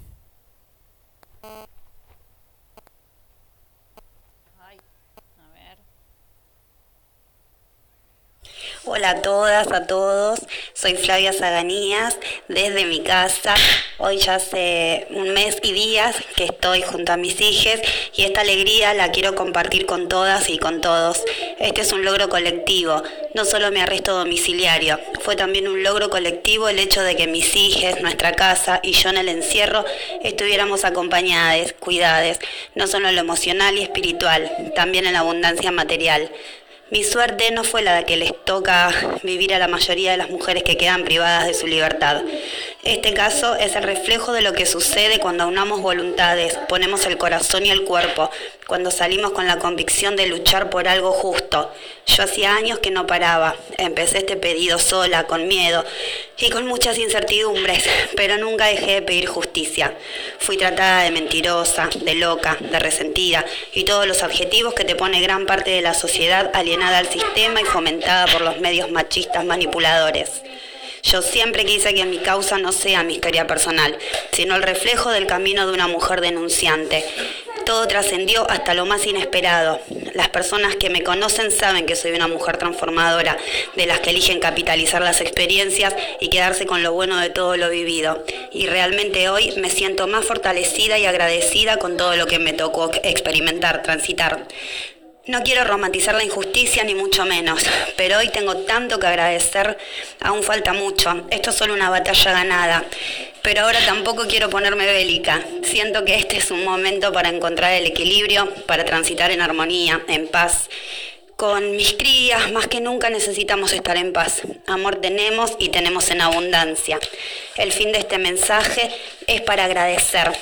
Hola a todas, a todos. Soy Flavia Saganías desde mi casa. Hoy ya hace un mes y días que estoy junto a mis hijas y esta alegría la quiero compartir con todas y con todos. Este es un logro colectivo, no solo mi arresto domiciliario. Fue también un logro colectivo el hecho de que mis hijas, nuestra casa y yo en el encierro estuviéramos acompañadas, cuidadas, no solo en lo emocional y espiritual, también en la abundancia material. Mi suerte no fue la de que les toca vivir a la mayoría de las mujeres que quedan privadas de su libertad. Este caso es el reflejo de lo que sucede cuando aunamos voluntades, ponemos el corazón y el cuerpo, cuando salimos con la convicción de luchar por algo justo. Yo hacía años que no paraba, empecé este pedido sola, con miedo y con muchas incertidumbres, pero nunca dejé de pedir justicia. Fui tratada de mentirosa, de loca, de resentida y todos los adjetivos que te pone gran parte de la sociedad alienada al sistema y fomentada por los medios machistas manipuladores. Yo siempre quise que mi causa no sea mi historia personal, sino el reflejo del camino de una mujer denunciante. Todo trascendió hasta lo más inesperado. Las personas que me conocen saben que soy una mujer transformadora, de las que eligen capitalizar las experiencias y quedarse con lo bueno de todo lo vivido. Y realmente hoy me siento más fortalecida y agradecida con todo lo que me tocó experimentar, transitar. No quiero romantizar la injusticia ni mucho menos, pero hoy tengo tanto que agradecer, aún falta mucho, esto es solo una batalla ganada, pero ahora tampoco quiero ponerme bélica, siento que este es un momento para encontrar el equilibrio, para transitar en armonía, en paz. Con mis crías, más que nunca necesitamos estar en paz, amor tenemos y tenemos en abundancia. El fin de este mensaje es para agradecer.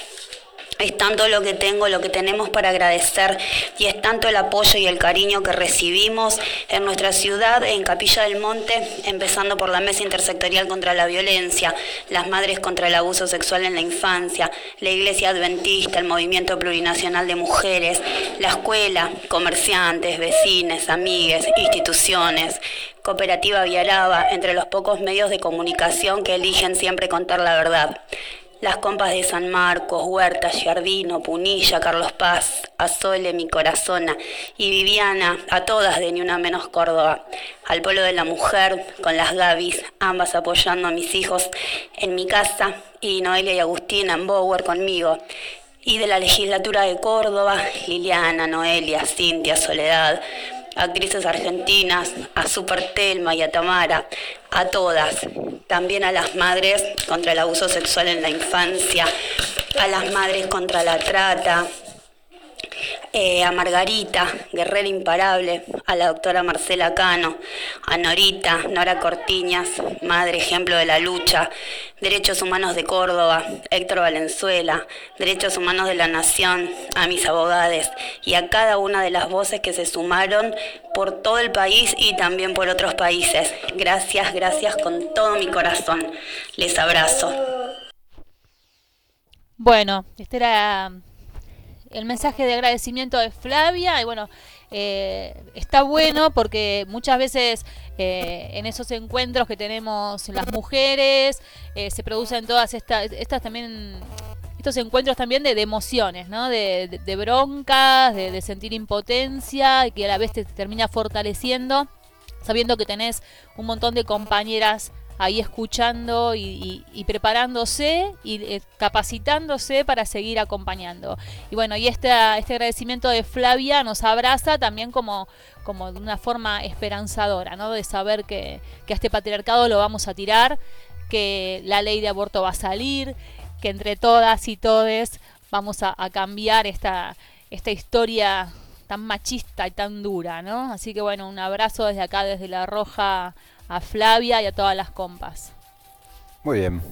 Es tanto lo que tengo, lo que tenemos para agradecer y es tanto el apoyo y el cariño que recibimos en nuestra ciudad, en Capilla del Monte, empezando por la Mesa Intersectorial contra la Violencia, las Madres contra el Abuso Sexual en la Infancia, la Iglesia Adventista, el Movimiento Plurinacional de Mujeres, la escuela, comerciantes, vecines, amigues, instituciones, Cooperativa Vialaba, entre los pocos medios de comunicación que eligen siempre contar la verdad. Las compas de San Marcos, Huerta, Giardino, Punilla, Carlos Paz, a Sole, mi corazona, y Viviana, a todas de Ni Una Menos Córdoba, al Polo de la Mujer, con las Gavis, ambas apoyando a mis hijos en mi casa, y Noelia y Agustina en Bower conmigo, y de la Legislatura de Córdoba, Liliana, Noelia, Cintia, Soledad, actrices argentinas, a Super Telma y a Tamara, a todas, también a las madres contra el abuso sexual en la infancia, a las madres contra la trata, a Margarita, guerrera imparable, a la doctora Marcela Cano, a Norita, Nora Cortiñas, madre ejemplo de la lucha, Derechos Humanos de Córdoba, Héctor Valenzuela, Derechos Humanos de la Nación, a mis abogados y a cada una de las voces que se sumaron por todo el país y también por otros países. Gracias, gracias con todo mi corazón. Les abrazo. Bueno, este era el mensaje de agradecimiento de Flavia. Y bueno, está bueno porque muchas veces en esos encuentros que tenemos las mujeres se producen todas estas también, estos encuentros también de emociones, ¿no? De broncas, de sentir impotencia, y que a la vez te termina fortaleciendo, sabiendo que tenés un montón de compañeras ahí escuchando y preparándose y capacitándose para seguir acompañando. Y bueno, y este agradecimiento de Flavia nos abraza también como de una forma esperanzadora, ¿no? De saber que a este patriarcado lo vamos a tirar, que la ley de aborto va a salir, que entre todas y todes vamos a cambiar esta historia tan machista y tan dura, ¿no? Así que bueno, un abrazo desde acá, desde La Roja, a Flavia y a todas las compas. Muy bien.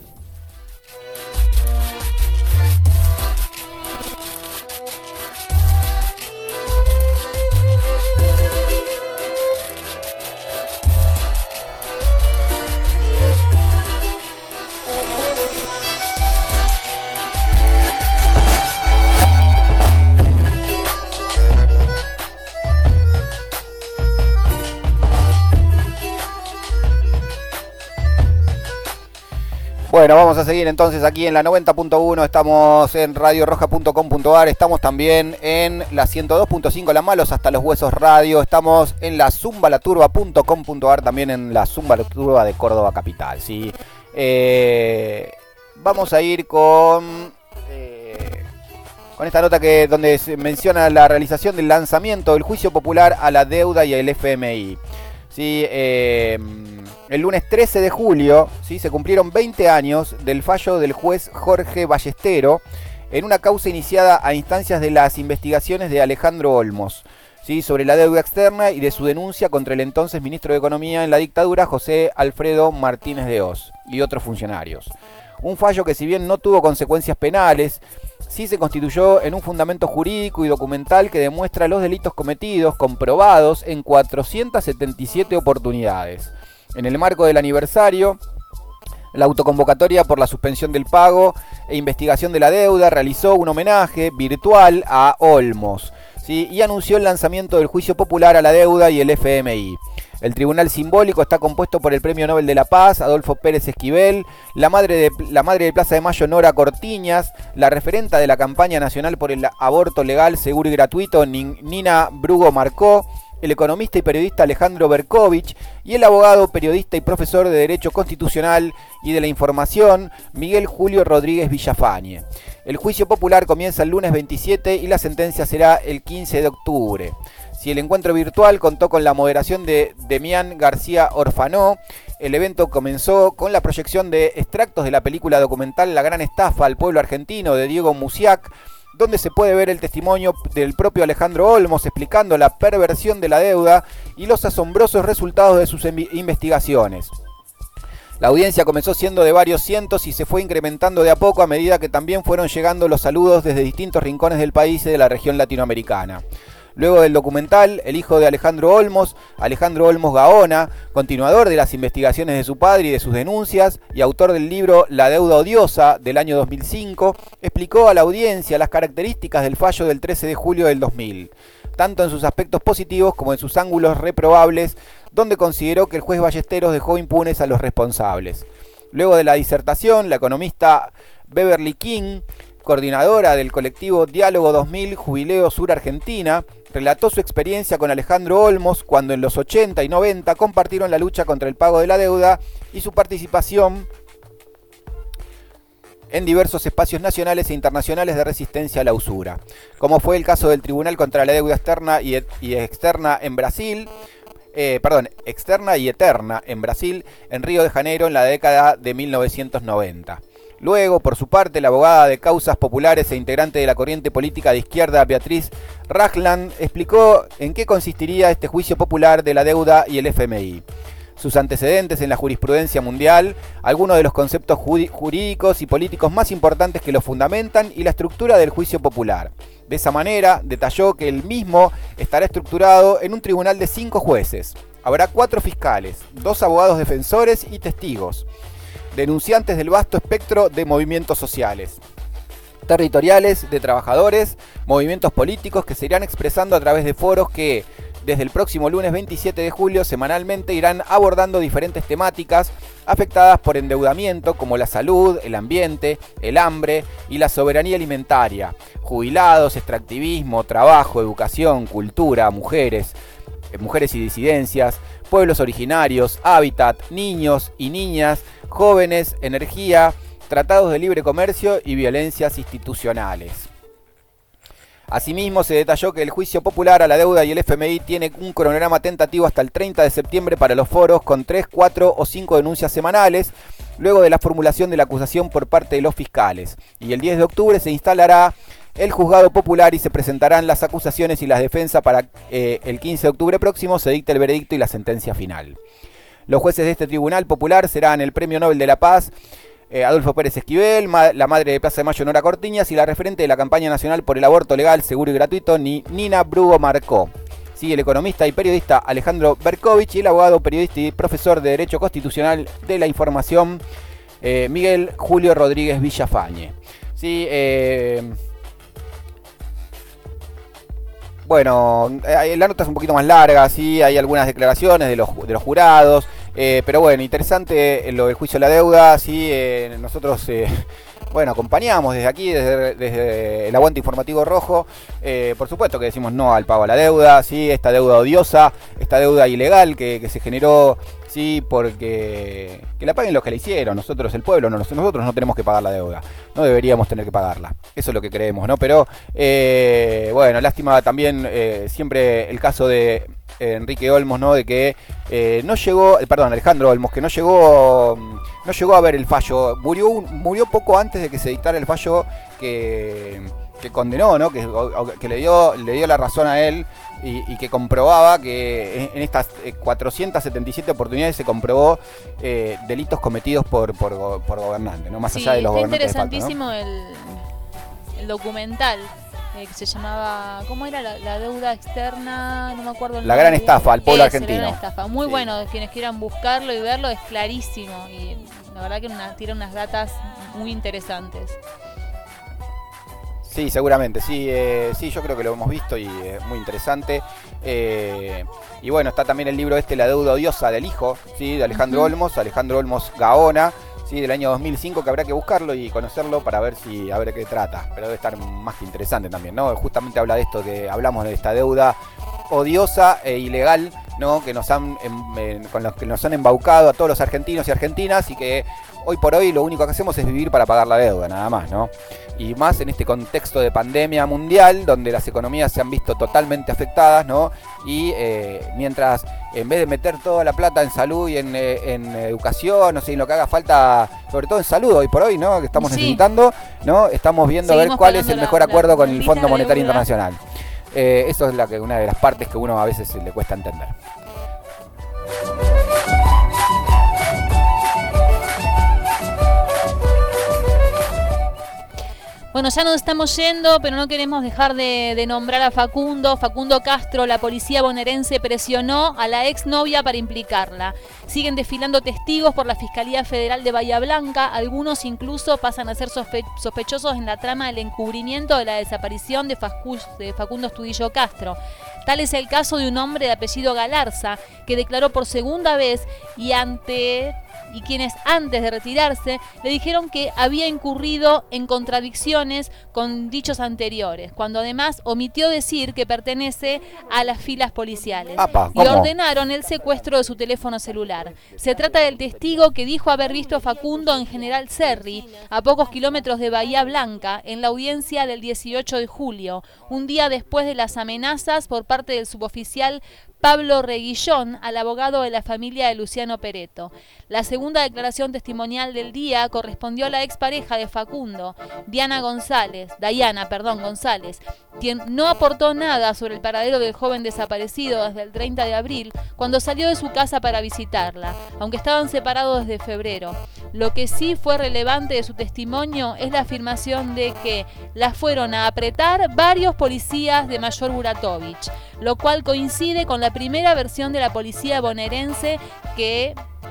Bueno, vamos a seguir entonces aquí en la 90.1, estamos en radioroja.com.ar, estamos también en la 102.5 La Malos hasta los Huesos Radio, estamos en la zumbalaturba.com.ar, también en la Zumba La Turba de Córdoba Capital, ¿sí? Vamos a ir con esta nota donde se menciona la realización del lanzamiento del juicio popular a la deuda y el FMI. Sí, el lunes 13 de julio, ¿sí?, se cumplieron 20 años del fallo del juez Jorge Ballestero en una causa iniciada a instancias de las investigaciones de Alejandro Olmos, ¿sí?, sobre la deuda externa y de su denuncia contra el entonces ministro de Economía en la dictadura, José Alfredo Martínez de Hoz, y otros funcionarios. Un fallo que, si bien no tuvo consecuencias penales, sí se constituyó en un fundamento jurídico y documental que demuestra los delitos cometidos, comprobados en 477 oportunidades. En el marco del aniversario, la autoconvocatoria por la suspensión del pago e investigación de la deuda realizó un homenaje virtual a Olmos, ¿sí?, y anunció el lanzamiento del juicio popular a la deuda y el FMI. El tribunal simbólico está compuesto por el Premio Nobel de la Paz, Adolfo Pérez Esquivel, la madre de Plaza de Mayo, Nora Cortiñas, la referenta de la campaña nacional por el aborto legal, seguro y gratuito, Nina Brugo Marcó, el economista y periodista Alejandro Berkovich y el abogado, periodista y profesor de Derecho Constitucional y de la Información, Miguel Julio Rodríguez Villafañe. El juicio popular comienza el lunes 27 y la sentencia será el 15 de octubre. Si el encuentro virtual contó con la moderación de Demián García Orfanó, el evento comenzó con la proyección de extractos de la película documental La Gran Estafa al Pueblo Argentino de Diego Musiak, donde se puede ver el testimonio del propio Alejandro Olmos explicando la perversión de la deuda y los asombrosos resultados de sus investigaciones. La audiencia comenzó siendo de varios cientos y se fue incrementando de a poco a medida que también fueron llegando los saludos desde distintos rincones del país y de la región latinoamericana. Luego del documental, el hijo de Alejandro Olmos Gaona, continuador de las investigaciones de su padre y de sus denuncias, y autor del libro La deuda odiosa del año 2005, explicó a la audiencia las características del fallo del 13 de julio del 2000, tanto en sus aspectos positivos como en sus ángulos reprobables, donde consideró que el juez Ballesteros dejó impunes a los responsables. Luego de la disertación, la economista Beverly King, coordinadora del colectivo Diálogo 2000 Jubileo Sur Argentina, relató su experiencia con Alejandro Olmos cuando en los 80 y 90 compartieron la lucha contra el pago de la deuda y su participación en diversos espacios nacionales e internacionales de resistencia a la usura, como fue el caso del Tribunal contra la Deuda Externa y Externa en Brasil, externa y eterna en Brasil, en Río de Janeiro en la década de 1990. Luego, por su parte, la abogada de causas populares e integrante de la corriente política de izquierda, Beatriz Ragland, explicó en qué consistiría este juicio popular de la deuda y el FMI, sus antecedentes en la jurisprudencia mundial, algunos de los conceptos jurídicos y políticos más importantes que lo fundamentan y la estructura del juicio popular. De esa manera, detalló que el mismo estará estructurado en un tribunal de 5 jueces. Habrá 4 fiscales, 2 abogados defensores y testigos, denunciantes del vasto espectro de movimientos sociales. territoriales de trabajadores, movimientos políticos que se irán expresando a través de foros que desde el próximo lunes 27 de julio semanalmente irán abordando diferentes temáticas afectadas por endeudamiento como la salud, el ambiente, el hambre y la soberanía alimentaria, jubilados, extractivismo, trabajo, educación, cultura, mujeres y disidencias, pueblos originarios, hábitat, niños y niñas, jóvenes, energía, tratados de libre comercio y violencias institucionales. Asimismo, se detalló que el juicio popular a la deuda y el FMI tiene un cronograma tentativo hasta el 30 de septiembre para los foros con 3, 4 o 5 denuncias semanales, luego de la formulación de la acusación por parte de los fiscales. Y el 10 de octubre se instalará el juzgado popular y se presentarán las acusaciones y las defensas para el 15 de octubre próximo se dicte el veredicto y la sentencia final. Los jueces de este tribunal popular serán el Premio Nobel de la Paz, Adolfo Pérez Esquivel, la madre de Plaza de Mayo Nora Cortiñas y la referente de la campaña nacional por el aborto legal, seguro y gratuito, Nina Brugo Marcó. Sí, el economista y periodista Alejandro Berkovich y el abogado, periodista y profesor de Derecho Constitucional de la Información, Miguel Julio Rodríguez Villafañe. Sí, bueno, la nota es un poquito más larga, sí, hay algunas declaraciones de los jurados. Pero bueno, interesante lo del juicio de la deuda, sí, nosotros acompañamos desde aquí, desde el Aguante Informativo Rojo, por supuesto que decimos no al pago a la deuda, sí, esta deuda odiosa, esta deuda ilegal que se generó, sí, porque que la paguen los que la hicieron, nosotros el pueblo, nosotros no tenemos que pagar la deuda, no deberíamos tener que pagarla, eso es lo que creemos, ¿no? Pero bueno, lástima también siempre el caso de Enrique Olmos, ¿no? De que Alejandro Olmos, que no llegó a ver el fallo, murió poco antes de que se dictara el fallo que condenó, ¿no? Que le dio la razón a él y que comprobaba que en estas 477 oportunidades se comprobó delitos cometidos por gobernantes, ¿no? Más allá de los gobernantes de facto, ¿no? Interesantísimo el documental. Que se llamaba, ¿cómo era? La deuda externa, no me acuerdo. La gran estafa al pueblo argentino. La gran estafa. Muy sí. Bueno, quienes quieran buscarlo y verlo, es clarísimo. Y la verdad que tira unas datas muy interesantes. Sí, seguramente, sí, yo creo que lo hemos visto y es muy interesante. Y bueno, está también el libro La deuda odiosa del hijo, ¿sí? De Alejandro Olmos, Alejandro Olmos Gaona. Sí, del año 2005, que habrá que buscarlo y conocerlo para ver de qué trata. Pero debe estar más que interesante también, ¿no? Justamente habla de esto, que hablamos de esta deuda odiosa e ilegal, ¿no? Que con los que nos han embaucado a todos los argentinos y argentinas y que hoy por hoy lo único que hacemos es vivir para pagar la deuda, nada más, ¿no? Y más en este contexto de pandemia mundial, donde las economías se han visto totalmente afectadas, ¿no? Y mientras, en vez de meter toda la plata en salud y en educación, no sé, en lo que haga falta, sobre todo en salud hoy por hoy, ¿no? Que estamos necesitando, ¿no? Estamos viendo a ver cuál es el mejor acuerdo con el Fondo Monetario Internacional. Eso es una de las partes que uno a veces le cuesta entender. Bueno, ya nos estamos yendo, pero no queremos dejar de nombrar a Facundo Castro. La policía bonaerense presionó a la exnovia para implicarla. Siguen desfilando testigos por la Fiscalía Federal de Bahía Blanca. Algunos incluso pasan a ser sospechosos en la trama del encubrimiento de la desaparición de Facundo Astudillo Castro. Tal es el caso de un hombre de apellido Galarza, que declaró por segunda vez y quienes antes de retirarse le dijeron que había incurrido en contradicciones con dichos anteriores, cuando además omitió decir que pertenece a las filas policiales. Y ordenaron el secuestro de su teléfono celular. Se trata del testigo que dijo haber visto a Facundo en General Serri, a pocos kilómetros de Bahía Blanca, en la audiencia del 18 de julio, un día después de las amenazas por parte del suboficial Pablo Reguillón al abogado de la familia de Luciano Peretto. La segunda declaración testimonial del día correspondió a la expareja de Facundo, Dayana González, quien no aportó nada sobre el paradero del joven desaparecido desde el 30 de abril, cuando salió de su casa para visitarla, aunque estaban separados desde febrero. Lo que sí fue relevante de su testimonio es la afirmación de que la fueron a apretar varios policías de Mayor Buratovich, lo cual coincide con la primera versión de la policía bonaerense que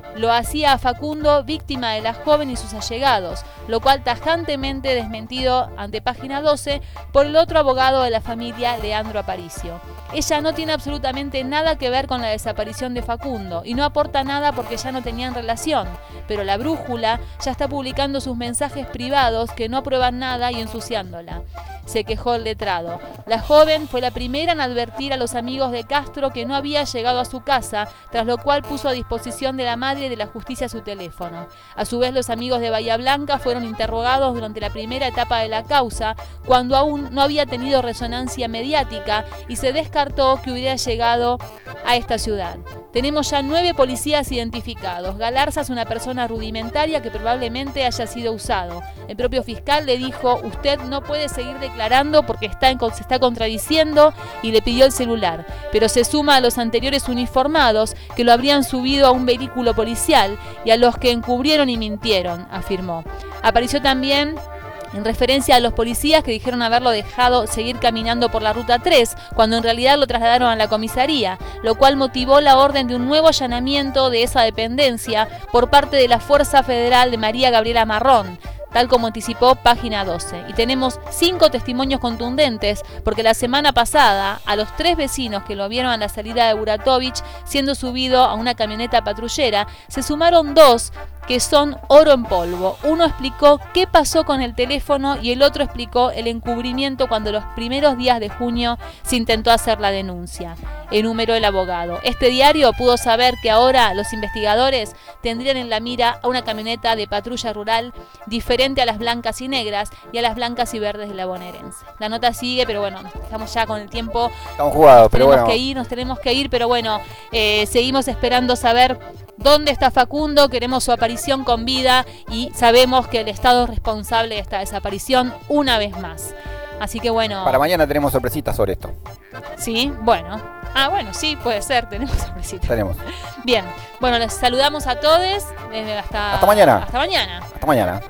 lo hacía a Facundo víctima de la joven y sus allegados, lo cual tajantemente desmentido ante Página 12 por el otro abogado de la familia, Leandro Aparicio. Ella no tiene absolutamente nada que ver con la desaparición de Facundo y no aporta nada porque ya no tenían relación, pero la brújula ya está publicando sus mensajes privados que no prueban nada y ensuciándola. Se quejó el letrado. La joven fue la primera en advertir a los amigos de Castro que no había llegado a su casa, tras lo cual puso a disposición de la madre de la justicia su teléfono. A su vez, los amigos de Bahía Blanca fueron interrogados durante la primera etapa de la causa, cuando aún no había tenido resonancia mediática y se descartó que hubiera llegado a esta ciudad. Tenemos ya 9 policías identificados. Galarza es una persona rudimentaria que probablemente haya sido usado. El propio fiscal le dijo: usted no puede seguir declarando porque se está contradiciendo, y le pidió el celular. Pero se suma a los anteriores uniformados que lo habrían subido a un vehículo policial y a los que encubrieron y mintieron, afirmó. Apareció también en referencia a los policías que dijeron haberlo dejado seguir caminando por la ruta 3, cuando en realidad lo trasladaron a la comisaría, lo cual motivó la orden de un nuevo allanamiento de esa dependencia por parte de la Fuerza Federal de María Gabriela Marrón, tal como anticipó Página 12. Y tenemos 5 testimonios contundentes, porque la semana pasada a los 3 vecinos que lo vieron a la salida de Buratovich siendo subido a una camioneta patrullera, se sumaron 2 que son oro en polvo. Uno explicó qué pasó con el teléfono y el otro explicó el encubrimiento cuando los primeros días de junio se intentó hacer la denuncia, enumeró el abogado. Este diario pudo saber que ahora los investigadores tendrían en la mira a una camioneta de patrulla rural diferente a las blancas y negras y a las blancas y verdes de la bonaerense. La nota sigue, pero bueno, estamos ya con el tiempo. Estamos jugados, pero bueno. Nos tenemos que ir, pero bueno, seguimos esperando saber dónde está Facundo, queremos su aparición con vida y sabemos que el Estado es responsable de esta desaparición una vez más. Así que bueno. Para mañana tenemos sorpresitas sobre esto. Sí, bueno. Bueno, sí, puede ser, tenemos sorpresitas. Tenemos. Bien, bueno, les saludamos a todos. Hasta mañana. Hasta mañana. Hasta mañana.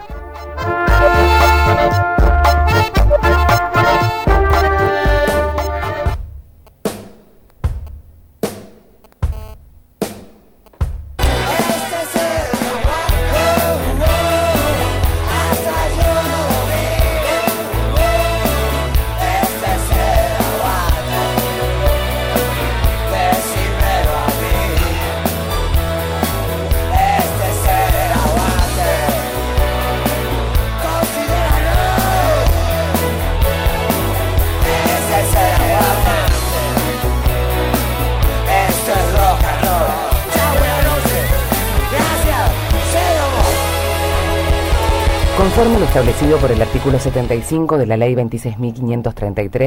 Conforme lo establecido por el artículo 75 de la Ley 26.533,